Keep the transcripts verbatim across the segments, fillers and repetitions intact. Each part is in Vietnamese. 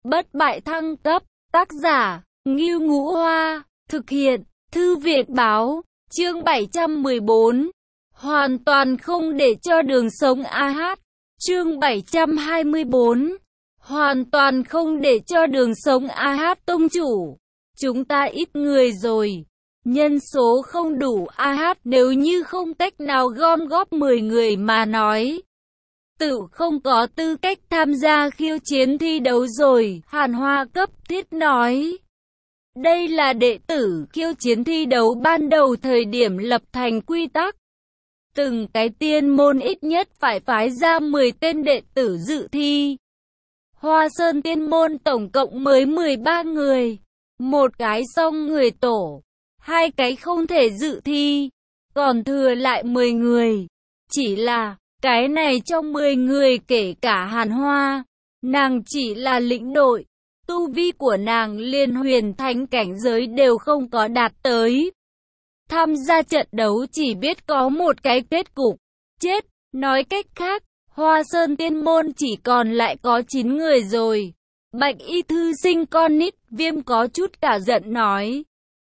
Bất bại thăng cấp, tác giả, Ngưu Ngũ Hoa, thực hiện, Thư viện báo, chương bảy trăm mười bốn, hoàn toàn không để cho đường sống a hát, chương bảy trăm hai mươi bốn, hoàn toàn không để cho đường sống a hát tông chủ, chúng ta ít người rồi, nhân số không đủ a hát nếu như không cách nào gom góp mười người mà nói. Tự không có tư cách tham gia khiêu chiến thi đấu rồi, Hàn Hoa cấp thiết nói. Đây là đệ tử khiêu chiến thi đấu ban đầu thời điểm lập thành quy tắc. Từng cái tiên môn ít nhất phải phái ra mười tên đệ tử dự thi. Hoa Sơn tiên môn tổng cộng mới mười ba người. Một cái xong người tổ, hai cái không thể dự thi, còn thừa lại mười người. Chỉ là, cái này trong mười người kể cả Hàn Hoa, nàng chỉ là lĩnh đội. Tu vi của nàng liên huyền thánh cảnh giới đều không có đạt tới. Tham gia trận đấu chỉ biết có một cái kết cục, chết. Nói cách khác, Hoa Sơn tiên môn chỉ còn lại có chín người rồi. Bạch y thư sinh con nít Viêm có chút cả giận nói.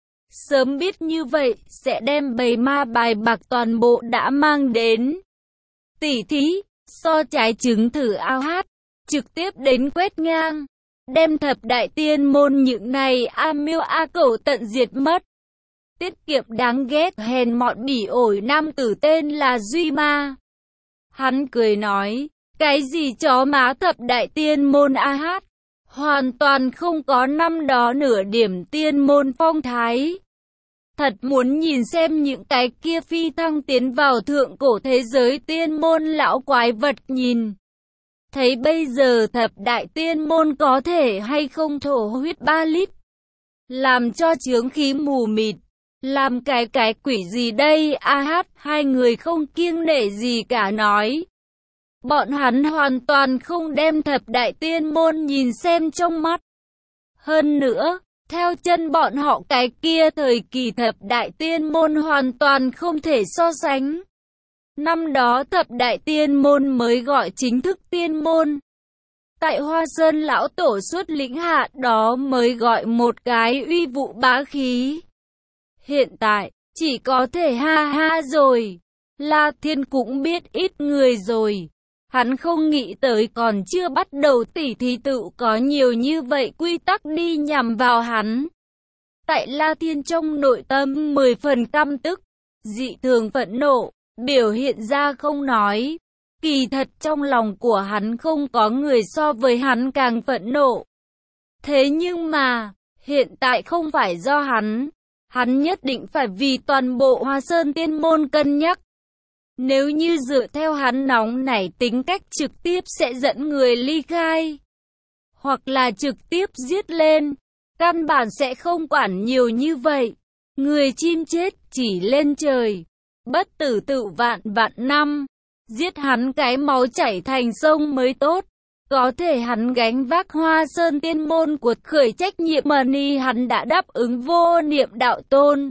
Sớm biết như vậy, sẽ đem bầy ma bài bạc toàn bộ đã mang đến. Tỉ thí, so trái trứng thử ao hát, trực tiếp đến quét ngang. Đem thập đại tiên môn những này a miêu a cẩu tận diệt mất. Tiết kiệm đáng ghét hèn mọn bỉ ổi nam tử tên là Duy Ma. Hắn cười nói, cái gì chó má thập đại tiên môn a hát, hoàn toàn không có năm đó nửa điểm tiên môn phong thái. Thật muốn nhìn xem những cái kia phi thăng tiến vào thượng cổ thế giới tiên môn lão quái vật nhìn. Thấy bây giờ thập đại tiên môn có thể hay không thổ huyết ba lít. Làm cho chướng khí mù mịt. Làm cái cái quỷ gì đây a hát hai người không kiêng nể gì cả nói. Bọn hắn hoàn toàn không đem thập đại tiên môn nhìn xem trong mắt. Hơn nữa, theo chân bọn họ cái kia thời kỳ thập đại tiên môn hoàn toàn không thể so sánh. Năm đó thập đại tiên môn mới gọi chính thức tiên môn. Tại Hoa Sơn lão tổ xuất lĩnh hạ đó mới gọi một cái uy vũ bá khí. Hiện tại, chỉ có thể ha ha rồi. La Thiên cũng biết ít người rồi. Hắn không nghĩ tới còn chưa bắt đầu tỉ thí tự có nhiều như vậy quy tắc đi nhằm vào hắn. Tại La Thiên trong nội tâm mười phần căm tức, dị thường phẫn nộ, biểu hiện ra không nói. Kỳ thật trong lòng của hắn không có người so với hắn càng phẫn nộ. Thế nhưng mà, hiện tại không phải do hắn. Hắn nhất định phải vì toàn bộ Hoa Sơn tiên môn cân nhắc. Nếu như dựa theo hắn nóng nảy tính cách trực tiếp sẽ dẫn người ly khai. Hoặc là trực tiếp giết lên. Căn bản sẽ không quản nhiều như vậy. Người chim chết chỉ lên trời. Bất tử tự vạn vạn năm. Giết hắn cái máu chảy thành sông mới tốt. Có thể hắn gánh vác Hoa Sơn tiên môn cuột khởi trách nhiệm mà ni hắn đã đáp ứng vô niệm đạo tôn.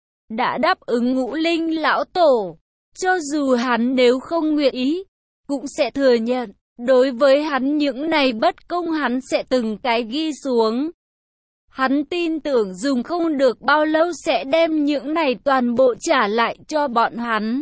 Đã đáp ứng ngũ linh lão tổ. Cho dù hắn nếu không nguyện ý, cũng sẽ thừa nhận. Đối với hắn những này bất công hắn sẽ từng cái ghi xuống. Hắn tin tưởng dùng không được bao lâu sẽ đem những này toàn bộ trả lại cho bọn hắn.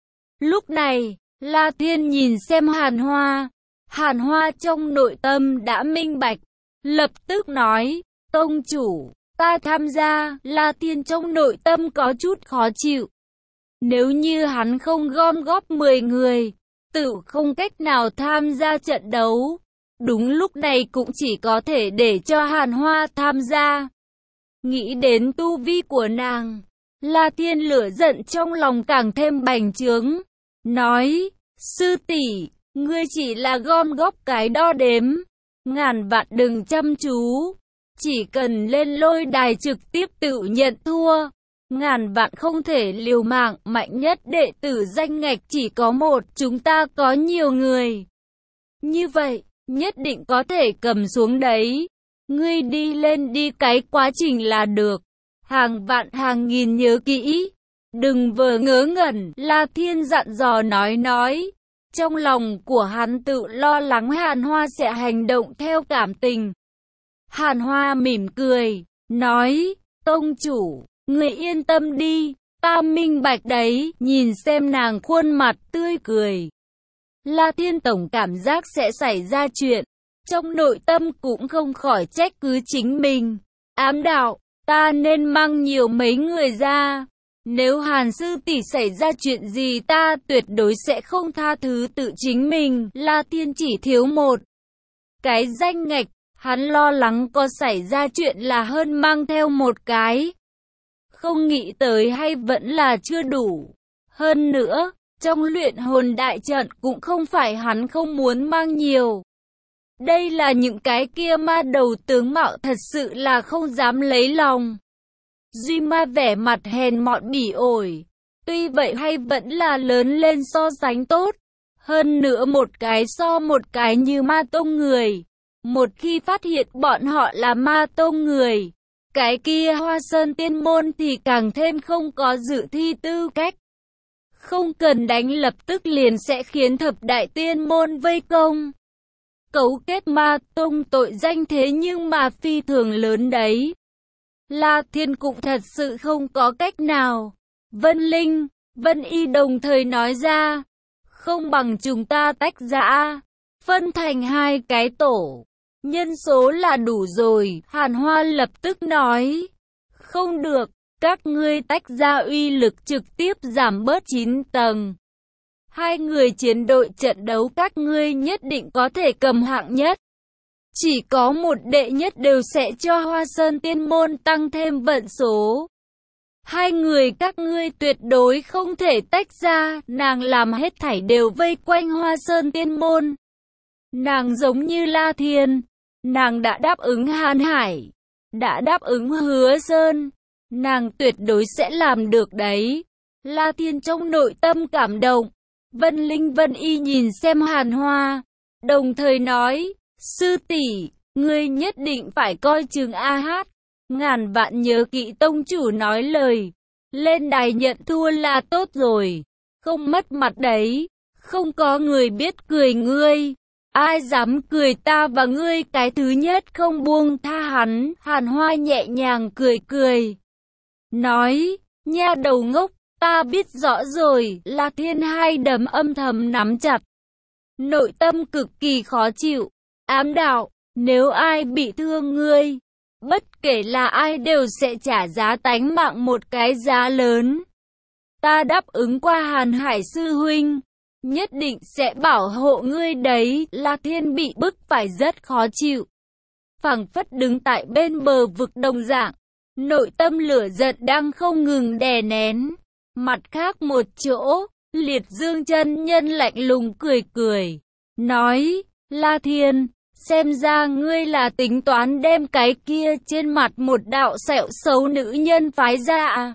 Lúc này, La Thiên nhìn xem Hàn Hoa. Hàn Hoa trong nội tâm đã minh bạch, lập tức nói, tông chủ, ta tham gia. La Thiên trong nội tâm có chút khó chịu. Nếu như hắn không gom góp mười người, tự không cách nào tham gia trận đấu. Đúng lúc này cũng chỉ có thể để cho Hàn Hoa tham gia. Nghĩ đến tu vi của nàng, La Thiên lửa giận trong lòng càng thêm bành trướng. Nói, sư tỷ, ngươi chỉ là gom góp cái đo đếm. Ngàn vạn đừng chăm chú. Chỉ cần lên lôi đài trực tiếp tự nhận thua. Ngàn vạn không thể liều mạng, mạnh nhất đệ tử danh ngạch chỉ có một, chúng ta có nhiều người. Như vậy, nhất định có thể cầm xuống đấy. Ngươi đi lên đi cái quá trình là được. Hàng vạn hàng nghìn nhớ kỹ. Đừng vờ ngớ ngẩn, La Thiên dặn dò nói nói. Trong lòng của hắn tự lo lắng Hàn Hoa sẽ hành động theo cảm tình. Hàn Hoa mỉm cười, nói, tông chủ, người yên tâm đi, ta minh bạch đấy, nhìn xem nàng khuôn mặt tươi cười. La Thiên tổng cảm giác sẽ xảy ra chuyện, trong nội tâm cũng không khỏi trách cứ chính mình. Ám đạo, ta nên mang nhiều mấy người ra. Nếu Hàn sư tỷ xảy ra chuyện gì ta tuyệt đối sẽ không tha thứ tự chính mình. La Thiên chỉ thiếu một cái danh ngạch, hắn lo lắng có xảy ra chuyện là hơn mang theo một cái. Không nghĩ tới hay vẫn là chưa đủ. Hơn nữa, trong luyện hồn đại trận cũng không phải hắn không muốn mang nhiều. Đây là những cái kia ma đầu tướng mạo thật sự là không dám lấy lòng. Duy Ma vẻ mặt hèn mọn bỉ ổi. Tuy vậy hay vẫn là lớn lên so sánh tốt. Hơn nữa một cái so một cái như ma tông người. Một khi phát hiện bọn họ là ma tông người, cái kia Hoa Sơn tiên môn thì càng thêm không có dự thi tư cách. Không cần đánh lập tức liền sẽ khiến thập đại tiên môn vây công. Cấu kết ma tông tội danh thế nhưng mà phi thường lớn đấy. La Thiên cũng thật sự không có cách nào. Vân Linh, Vân Y đồng thời nói ra, không bằng chúng ta tách ra, phân thành hai cái tổ. Nhân số là đủ rồi, Hàn Hoa lập tức nói. Không được, các ngươi tách ra uy lực trực tiếp giảm bớt chín tầng. Hai người chiến đội trận đấu các ngươi nhất định có thể cầm hạng nhất. Chỉ có một đệ nhất đều sẽ cho Hoa Sơn tiên môn tăng thêm vận số. Hai người các ngươi tuyệt đối không thể tách ra, nàng làm hết thảy đều vây quanh Hoa Sơn tiên môn. Nàng giống như La Thiên, nàng đã đáp ứng Hàn Hải, đã đáp ứng Hứa Sơn, nàng tuyệt đối sẽ làm được đấy. La Thiên trong nội tâm cảm động. Vân Linh Vân Y nhìn xem Hàn Hoa, đồng thời nói, sư tỷ, ngươi nhất định phải coi chừng A Hát, ngàn vạn nhớ kỹ tông chủ nói lời, lên đài nhận thua là tốt rồi, không mất mặt đấy, không có người biết cười ngươi, ai dám cười ta và ngươi cái thứ nhất không buông tha hắn. Hàn Hoa nhẹ nhàng cười cười, nói, nha đầu ngốc, ta biết rõ rồi. La Thiên hai đấm âm thầm nắm chặt, nội tâm cực kỳ khó chịu, ám đạo, nếu ai bị thương ngươi, bất kể là ai đều sẽ trả giá tánh mạng một cái giá lớn. Ta đáp ứng qua Hàn Hải sư huynh, nhất định sẽ bảo hộ ngươi đấy. La Thiên bị bức phải rất khó chịu, phảng phất đứng tại bên bờ vực đồng dạng, nội tâm lửa giận đang không ngừng đè nén. Mặt khác một chỗ, Liệt Dương chân nhân lạnh lùng cười cười, nói, La Thiên, xem ra ngươi là tính toán đem cái kia trên mặt một đạo sẹo xấu nữ nhân phái ra à?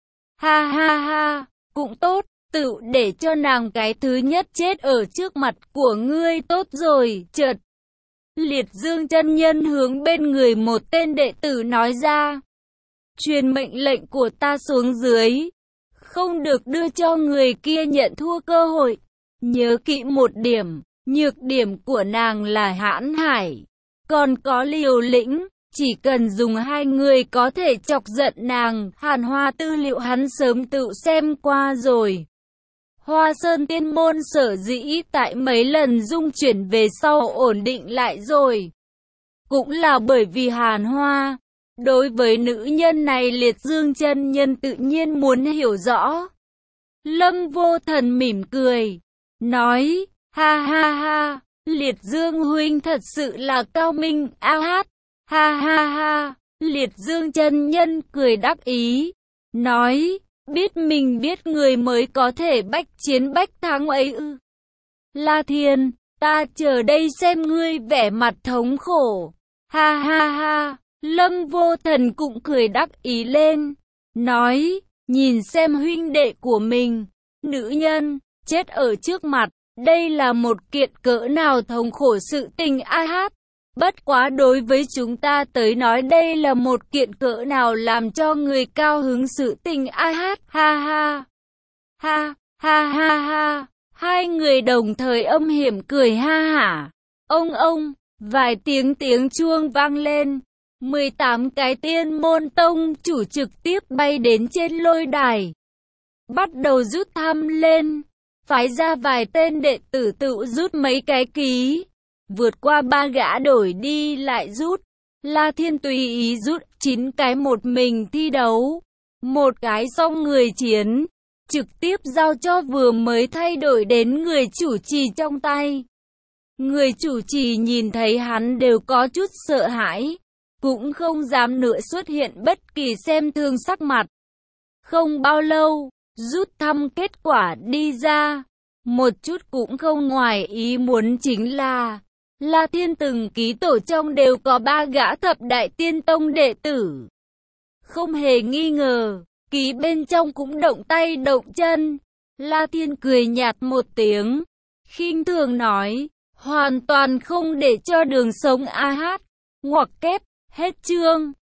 Ha ha ha, cũng tốt, tự để cho nàng cái thứ nhất chết ở trước mặt của ngươi tốt rồi. Chợt, Liệt Dương chân nhân hướng bên người một tên đệ tử nói ra, truyền mệnh lệnh của ta xuống dưới, không được đưa cho người kia nhận thua cơ hội. Nhớ kỹ một điểm, nhược điểm của nàng là Hãn Hải, còn có Liều Lĩnh, chỉ cần dùng hai người có thể chọc giận nàng. Hàn Hoa tư liệu hắn sớm tự xem qua rồi. Hoa Sơn tiên môn sở dĩ tại mấy lần dung chuyển về sau ổn định lại rồi, cũng là bởi vì Hàn Hoa. Đối với nữ nhân này Liệt Dương chân nhân tự nhiên muốn hiểu rõ. Lâm Vô Thần mỉm cười, nói, ha ha ha, Liệt Dương huynh thật sự là cao minh. A Hát, ha ha ha. Liệt Dương chân nhân cười đắc ý, nói, biết mình biết người mới có thể bách chiến bách thắng ấy ư? La Thiên, ta chờ đây xem ngươi vẻ mặt thống khổ. Ha ha ha. Lâm Vô Thần cũng cười đắc ý lên, nói, nhìn xem huynh đệ của mình, nữ nhân, chết ở trước mặt, đây là một kiện cỡ nào thống khổ sự tình. A Hát, bất quá đối với chúng ta tới nói đây là một kiện cỡ nào làm cho người cao hứng sự tình. A Hát, ha ha, ha, ha ha ha, hai người đồng thời âm hiểm cười ha hả, ông ông. Vài tiếng tiếng chuông vang lên. mười tám cái tiên môn tông chủ trực tiếp bay đến trên lôi đài. Bắt đầu rút thăm lên. Phái ra vài tên đệ tử tự rút mấy cái ký. Vượt qua ba gã đổi đi lại rút. La Thiên tùy ý rút chín cái một mình thi đấu. Một cái xong người chiến. Trực tiếp giao cho vừa mới thay đổi đến người chủ trì trong tay. Người chủ trì nhìn thấy hắn đều có chút sợ hãi. Cũng không dám nữa xuất hiện bất kỳ xem thường sắc mặt. Không bao lâu, rút thăm kết quả đi ra. Một chút cũng không ngoài ý muốn chính là La Thiên từng ký tổ trong đều có ba gã thập đại tiên tông đệ tử. Không hề nghi ngờ, ký bên trong cũng động tay động chân. La Thiên cười nhạt một tiếng, khinh thường nói, hoàn toàn không để cho đường sống a hát. Ngoặc kép, hết chương.